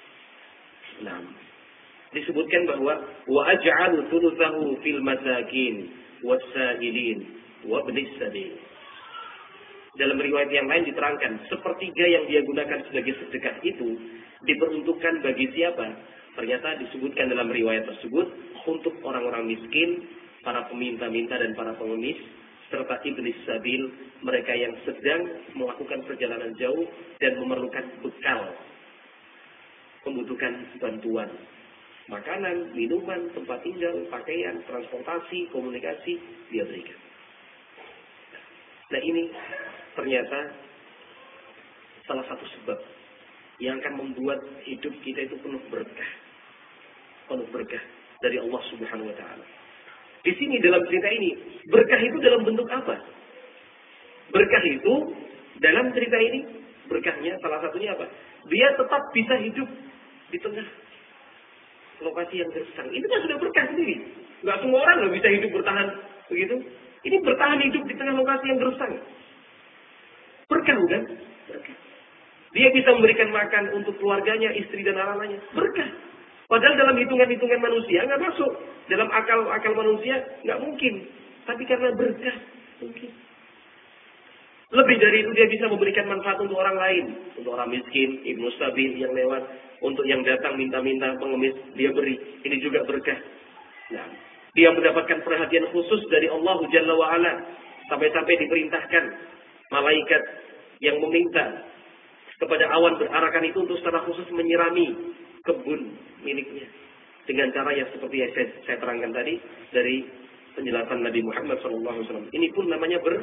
Nah, disebutkan bahwa wa aj'alu thuluthahu fil masakin was-sa'ilin wa ibnis sabil. Dalam riwayat yang lain diterangkan, sepertiga yang dia gunakan sebagai sedekah itu diperuntukkan bagi siapa? Ternyata disebutkan dalam riwayat tersebut untuk orang-orang miskin, para peminta-minta dan para pengemis, serta iblis sabil, mereka yang sedang melakukan perjalanan jauh dan memerlukan bekal, membutuhkan bantuan, makanan, minuman, tempat tinggal, pakaian, transportasi, komunikasi, dia berikan. Nah ini ternyata salah satu sebab yang akan membuat hidup kita itu penuh berkah. Penuh berkah dari Allah Subhanahu wa taala. Di sini dalam cerita ini, berkah itu dalam bentuk apa? Berkah itu dalam cerita ini, berkahnya salah satunya apa? Dia tetap bisa hidup di tengah lokasi yang gersang. Itu kan sudah berkah sendiri. Enggak semua orang nggak bisa hidup bertahan begitu. Ini bertahan hidup di tengah lokasi yang gersang. Berkah bukan? Berkah. Dia bisa memberikan makan untuk keluarganya, istri dan anak-anaknya. Berkah. Padahal dalam hitungan-hitungan manusia nggak masuk. Dalam akal-akal manusia nggak mungkin. Tapi karena berkah mungkin. Lebih dari itu dia bisa memberikan manfaat untuk orang lain. Untuk orang miskin, ibnu sabil yang lewat. Untuk yang datang minta-minta pengemis, dia beri. Ini juga berkah. Nah, dia mendapatkan perhatian khusus dari Allah Jalla wa'ala. Sampai-sampai diperintahkan malaikat yang meminta kepada awan berarakan itu untuk secara khusus menyirami kebun miliknya. Dengan cara yang seperti yang saya, saya terangkan tadi dari penjelasan Nabi Muhammad shallallahu alaihi wasallam. Ini pun namanya ber.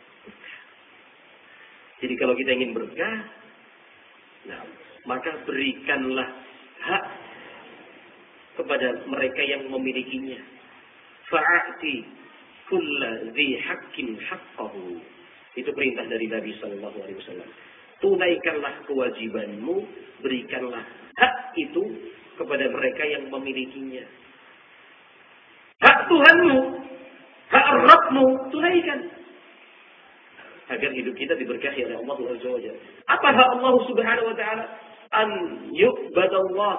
Jadi kalau kita ingin berkah, nah, maka berikanlah hak kepada mereka yang memilikinya. Fa'ati kulla dzi haqqin haqqahu. Itu perintah dari Nabi shallallahu alaihi wasallam. Tunaikanlah kewajibanmu, berikanlah hak itu kepada mereka yang memilikinya. Hak Tuhanmu, hak Rabbmu, tunaikan. Agar hidup kita diberkahi oleh Allah Azza wa Jalla. Apa hak Allah Subhanahu wa taala? An yu'badallah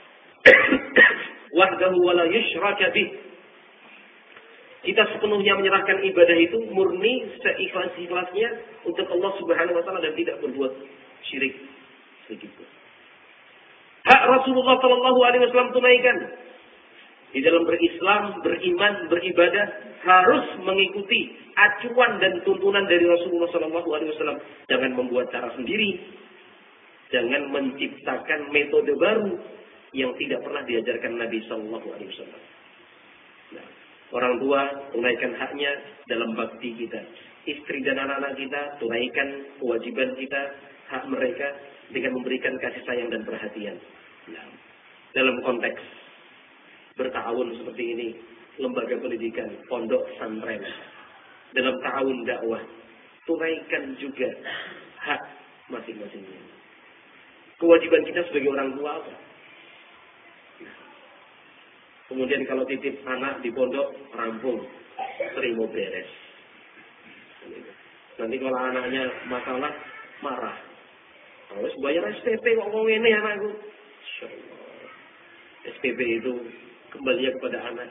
wahdahu wa la yushraka bih. Kita sepenuhnya menyerahkan ibadah itu murni seikhlas-ikhlasnya untuk Allah Subhanahu wa taala dan tidak berbuat syirik sedikit. Hak Rasulullah sallallahu alaihi wasallam tunaikan. Di dalam berislam, beriman, beribadah harus mengikuti acuan dan tuntunan dari Rasulullah sallallahu alaihi wasallam. Jangan membuat cara sendiri. Jangan menciptakan metode baru yang tidak pernah diajarkan Nabi sallallahu alaihi wasallam. Nah, orang tua tunaikan haknya dalam bakti kita. Istri dan anak-anak kita tunaikan kewajiban kita, hak mereka dengan memberikan kasih sayang dan perhatian. Nah, dalam konteks bertahun seperti ini, lembaga pendidikan, pondok pesantren, dalam tahun dakwah, tunaikan juga hak masing-masingnya. Kewajiban kita sebagai orang tua apa? Kemudian kalau titip anak di pondok, rampung, terima beres. Nanti kalau anaknya masalah, marah. Harus bayar S P P kok ngomong ini anakku. S P P itu kembali kepada anak.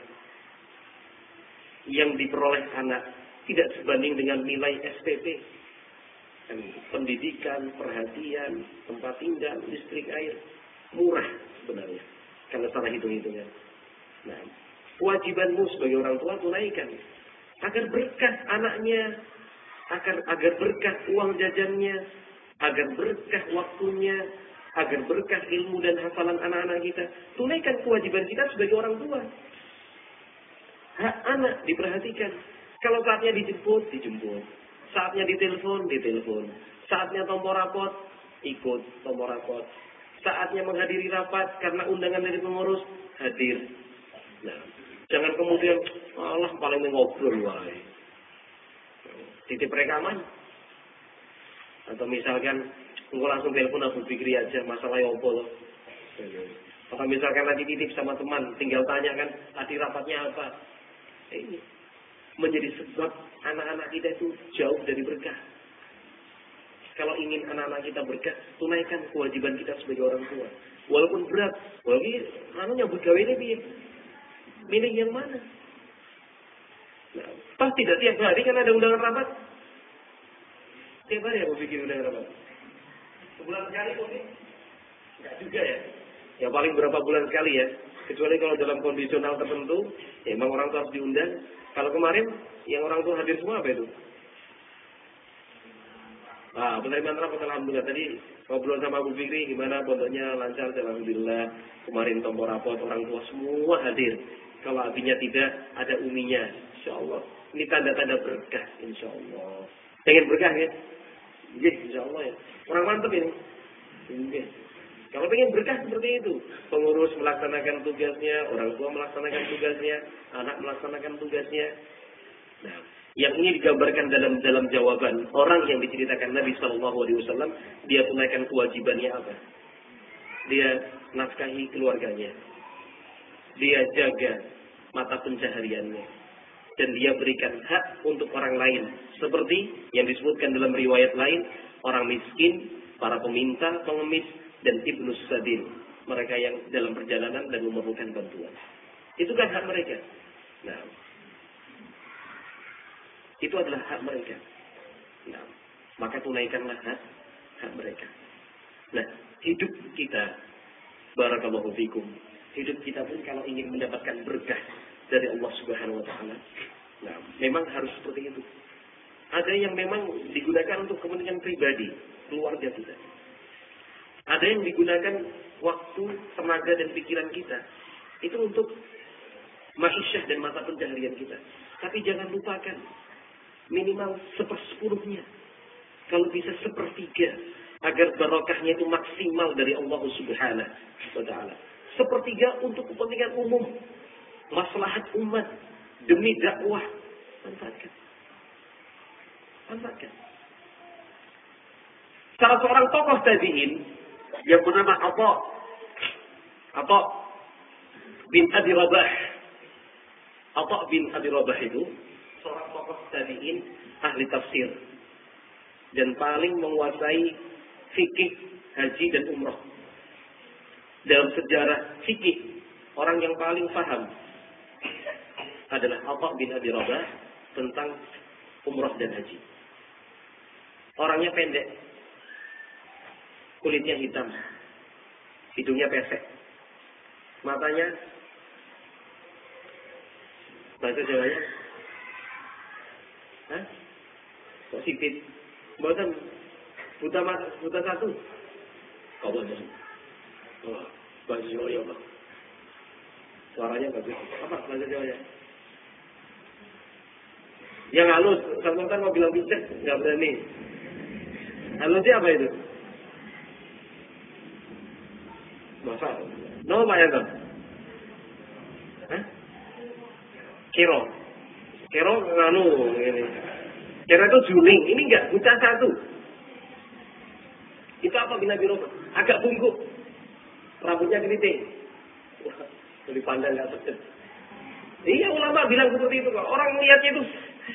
Yang diperoleh anak tidak sebanding dengan nilai S P P. Pendidikan, perhatian, tempat tinggal, listrik, air, murah sebenarnya. Karena salah hitung-hitungan. Nah, kewajibanmu sebagai orang tua tunaikan. agar berkah anaknya, agar agar berkah uang jajannya, agar berkah waktunya, agar berkah ilmu dan hafalan anak-anak kita. Tunaikan kewajiban kita sebagai orang tua. Hak anak diperhatikan. Kalau saatnya dijemput, dijemput. Saatnya ditelepon, ditelepon. Saatnya tombol rapot, ikut tombol rapot. Saatnya menghadiri rapat karena undangan dari pengurus, hadir. Nah, jangan kemudian Allah paling ngobrol wae. Titip rekaman. Atau misalkan engkau langsung telepon Abu Fikri aja, masalah opo loh. Atau misalkan lagi titip sama teman, tinggal tanya kan, tadi rapatnya apa? Ini menjadi sebab anak-anak kita itu jauh dari berkah. Kalau ingin anak-anak kita berkah, tunaikan kewajiban kita sebagai orang tua. Walaupun berat, walaupun anu nyambut gawe ini piye? Milih yang mana? Nah, pas tidak tiap hari kan ada undangan rapat. Tiap hari aku bikin undangan rapat. Sebulan sekali kok nih? Enggak juga ya. Ya paling berapa bulan sekali ya. Kecuali kalau dalam kondisional tertentu, ya emang orang tua harus diundang. Kalau kemarin yang orang tua hadir semua apa itu? Ah, penerimaan rapat alhamdulillah. Tadi ngobrol sama Bu Fikri gimana pondoknya lancar, alhamdulillah. Kemarin tombol rapot orang tua semua hadir. Kalau abinya tidak, ada uminya. Insya Allah. Ini tanda-tanda berkah. Insya Allah. Pengen berkah ya? Iya, insya Allah ya. Orang mantep ini. Iya. Kalau pengen berkah seperti itu, pengurus melaksanakan tugasnya, orang tua melaksanakan tugasnya, anak melaksanakan tugasnya. Nah, yang ini digambarkan dalam dalam jawaban orang yang diceritakan Nabi Shallallahu Alaihi Wasallam, dia tunaikan kewajibannya apa? Dia nafkahi keluarganya, dia jaga mata pencahariannya, dan dia berikan hak untuk orang lain, seperti yang disebutkan dalam riwayat lain, orang miskin, para peminta, pengemis, dan ibnu sabil, mereka yang dalam perjalanan dan memerlukan bantuan. Itu kan hak mereka. Nah, itu adalah hak mereka. Nah, maka tunaikanlah hak, hak mereka. Nah, hidup kita, barakallahu fikum, hidup kita pun kalau ingin mendapatkan berkah dari Allah Subhanahu wa taala, nah, memang harus seperti itu. Ada yang memang digunakan untuk kepentingan pribadi, keluarga kita. Ada yang digunakan waktu, tenaga dan pikiran kita itu untuk ma'isyah dan mata pencaharian kita. Tapi jangan lupakan minimal sepersepuluhnya, kalau bisa sepertiga, agar barokahnya itu maksimal dari Allah Subhanahu wa taala. Sepertiga untuk kepentingan umum, maslahat umat, demi dakwah. Manfaatkan. Manfaatkan. Salah seorang tokoh tabi'in yang bernama Atha Atha bin Abi Rabah. Atha bin Abi Rabah itu seorang tokoh tabi'in, ahli tafsir, dan paling menguasai fikih, haji dan umrah. Dalam sejarah fikih, orang yang paling paham adalah Atha bin Abi Rabah tentang umrah dan haji. Orangnya pendek, kulitnya hitam, hidungnya pesek, matanya bahasa Jawanya, hah? Kok sipit? Bukan buta mata, buta satu. Kau betul. Oh, bahasa Jawa ya Pak. Suaranya bagus. Apa bahasa Jawanya? Yang halus, sampai mau bilang bijak, nggak berani. Halusnya apa itu? Masa? No, Pak Yanto? Hah? Kiro. Kiro nganu ini. Kiro itu juling. Ini enggak, buta satu. Itu apa bin Abi Rabah? Agak bungkuk. Rambutnya keriting. Wah, jadi pandang enggak sedet. Iya, ulama bilang seperti itu kok. Orang melihatnya itu.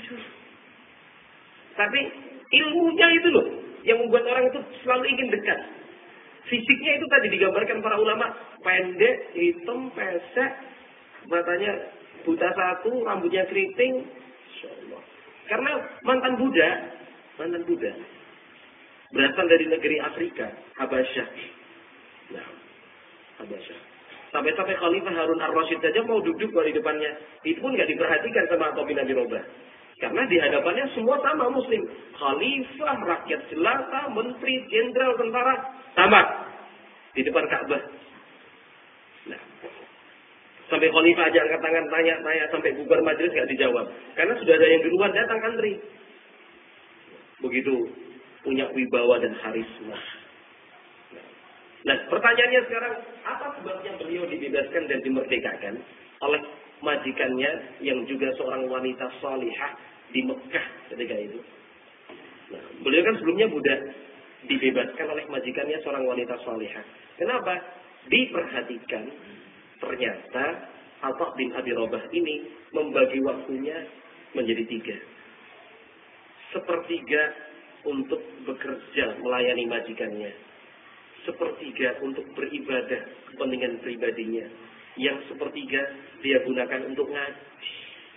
Tapi ilmunya itu loh yang membuat orang itu selalu ingin dekat. Fisiknya itu tadi digambarkan para ulama, pendek, hitam, pesek, matanya buta satu, rambutnya keriting. Insyaallah. Karena mantan Buddha, mantan Buddha berasal dari negeri Afrika, Habasyah. Nah, Habasyah. Sampai-sampai Khalifah Harun ar-Rasyid saja mau duduk di depannya. Itu pun nggak diperhatikan sama Atha bin Abi Rabah. Karena di hadapannya semua sama muslim. Khalifah, rakyat jelata, menteri, jenderal, tentara, sama. Di depan Ka'bah. Nah, sampai khalifah aja angkat tangan, tanya-tanya, sampai bubar majelis nggak dijawab. Karena sudah ada yang duluan datang antri. Begitu punya wibawa dan karisma. Nah, pertanyaannya sekarang, apa sebabnya beliau dibebaskan dan dimerdekakan oleh majikannya yang juga seorang wanita salihah di Mekah ketika itu? Nah, beliau kan sebelumnya budak, dibebaskan oleh majikannya seorang wanita salihah. Kenapa? Diperhatikan, ternyata Atha bin Abi Rabah ini membagi waktunya menjadi tiga. Sepertiga untuk bekerja melayani majikannya. Sepertiga untuk beribadah kepentingan pribadinya. Yang sepertiga dia gunakan untuk ngaji.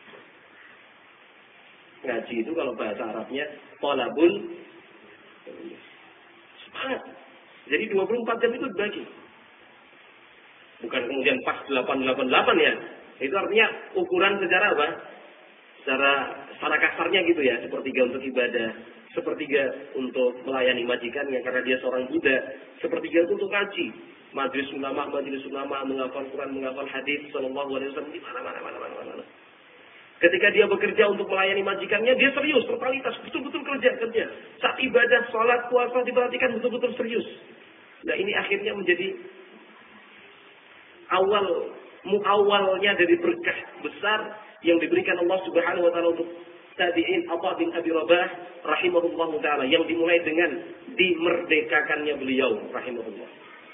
Ngaji itu kalau bahasa Arabnya thalabul semangat. Jadi dua puluh empat jam itu dibagi. Bukan kemudian pas delapan delapan delapan ya. Itu artinya ukuran secara apa? Secara secara kasarnya gitu ya, sepertiga untuk ibadah, sepertiga untuk melayani majikannya karena dia seorang budak, sepertiga itu untuk ngaji, majlis ulama, majlis ulama, menghafal Quran, menghafal hadis sallallahu alaihi wasallam di mana-mana mana-mana mana. Ketika dia bekerja untuk melayani majikannya, dia serius, totalitas, betul-betul kerja kerja. Saat ibadah, sholat, puasa diperhatikan betul-betul serius. Nah, ini akhirnya menjadi awal muawalnya dari berkah besar yang diberikan Allah Subhanahu wa taala untuk tabi'in Atha bin Abi Rabah rahimahullahu taala yang dimulai dengan dimerdekakannya beliau rahimahullah.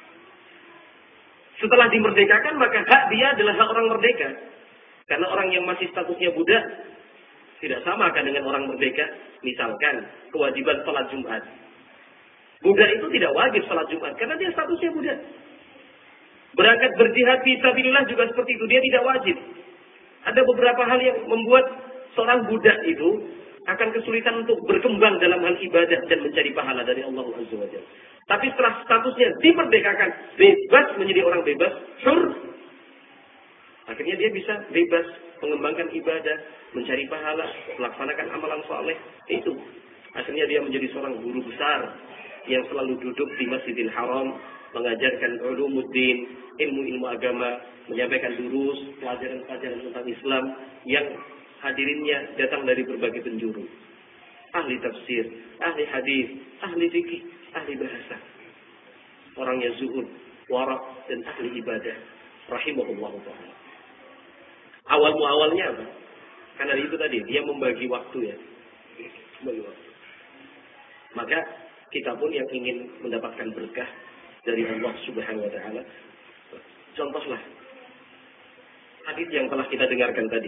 Setelah dimerdekakan maka hak dia adalah hak orang merdeka. Karena orang yang masih statusnya budak tidak sama kan dengan orang merdeka. Misalkan kewajiban salat Jumat. Budak itu tidak wajib salat Jumat karena dia statusnya budak. Berangkat berjihad fi sabilillah juga seperti itu, dia tidak wajib. Ada beberapa hal yang membuat seorang budak itu akan kesulitan untuk berkembang dalam hal ibadah dan mencari pahala dari Allah Azza wa Jalla. Tapi setelah statusnya dimerdekakan, bebas menjadi orang bebas, hur, akhirnya dia bisa bebas mengembangkan ibadah, mencari pahala, melaksanakan amalan saleh. Itu akhirnya dia menjadi seorang guru besar yang selalu duduk di Masjidil Haram, mengajarkan ulumuddin, ilmu-ilmu agama, menyampaikan durus, pelajaran-pelajaran tentang Islam yang hadirinnya datang dari berbagai penjuru. Ahli tafsir, ahli hadis, ahli fikih, ahli bahasa. Orangnya zuhud, warak, dan ahli ibadah. Rahimahullah ta'ala. Awal-muawalnya apa? Karena itu tadi, dia membagi waktu ya. Membagi waktu. Maka kita pun yang ingin mendapatkan berkah dari Allah Subhanahu wa taala, contohlah hadis yang telah kita dengarkan tadi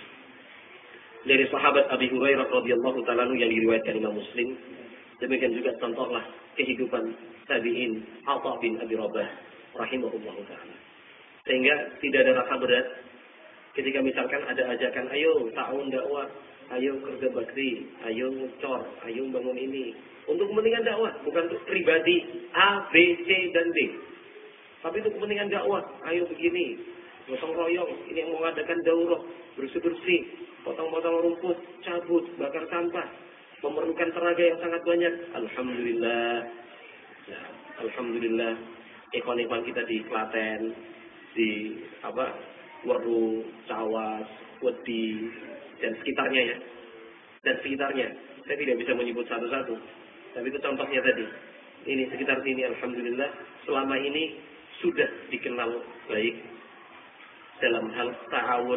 dari sahabat Abi Hurairah radhiyallahu taala yang diriwayatkan Imam Muslim. Demikian juga contohlah kehidupan tabi'in Atha bin Abi Rabah rahimahullahu taala. Sehingga tidak ada rasa berat ketika misalkan ada ajakan, ayo ta'awun dakwah, ayo kerja bakti, ayo ngecor, ayo bangun ini. Untuk kepentingan dakwah, bukan untuk pribadi A, B, C, dan D. Tapi untuk kepentingan dakwah, ayo begini, gotong royong, ini yang mengadakan daurah, bersih-bersih, potong-potong rumput, cabut, bakar sampah, memerlukan tenaga yang sangat banyak. Alhamdulillah, ya, alhamdulillah, ikhwan-ikhwan kita di Klaten, di apa, Weru, Cawas, Wedi, dan sekitarnya ya, dan sekitarnya. Saya tidak bisa menyebut satu-satu. Tapi itu contohnya tadi. Ini sekitar sini alhamdulillah selama ini sudah dikenal baik dalam hal ta'awun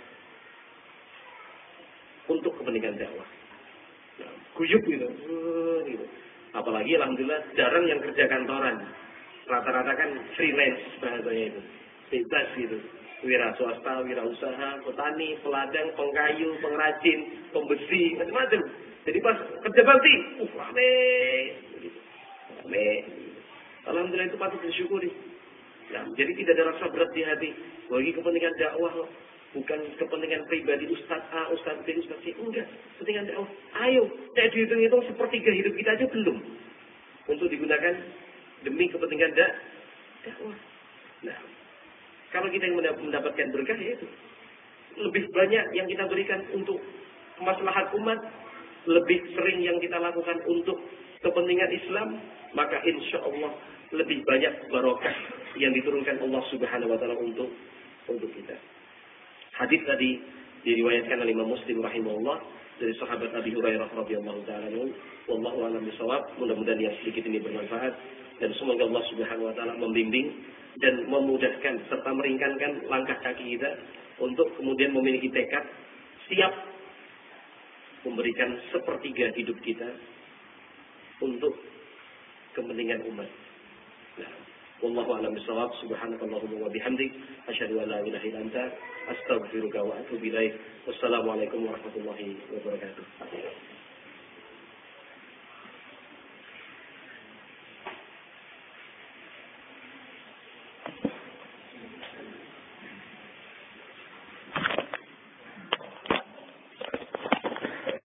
untuk kepentingan dakwah. Nah, guyup gitu. gitu. Apalagi alhamdulillah jarang yang kerja kantoran. Rata-rata kan freelance bahasanya itu. Bebas gitu. Wira swasta, wira usaha, petani, peladang, pengkayu, pengrajin, pembesi, macam-macam. Jadi pas kerja bakti, uh rame, rame. Alhamdulillah itu patut disyukuri. Nah, jadi tidak ada rasa berat di hati bagi kepentingan dakwah, bukan kepentingan pribadi Ustaz A, Ustaz B, Ustaz C, enggak. Kepentingan dakwah. Ayo, saya dihitung-hitung sepertiga hidup kita aja belum untuk digunakan demi kepentingan dakwah. Nah, kalau kita yang mendapatkan berkah ya itu lebih banyak yang kita berikan untuk maslahat umat, lebih sering yang kita lakukan untuk kepentingan Islam, maka insya Allah lebih banyak barokah yang diturunkan Allah Subhanahu wa taala untuk untuk kita. Hadis tadi diriwayatkan oleh Imam Muslim rahimahullah dari sahabat Abi Hurairah radhiyallahu taala anhu, wallahu a'lam bishawab. Mudah-mudahan yang sedikit ini bermanfaat dan semoga Allah Subhanahu wa taala membimbing dan memudahkan serta meringankan langkah kaki kita untuk kemudian memiliki tekad siap memberikan sepertiga hidup kita untuk kepentingan umat. Nah, wallahu a'lam bishawab. Subhanakallahumma wa bihamdik asyhadu an la ilaha illa anta astaghfiruka wa atubu ilaik. Wassalamualaikum warahmatullahi wabarakatuh.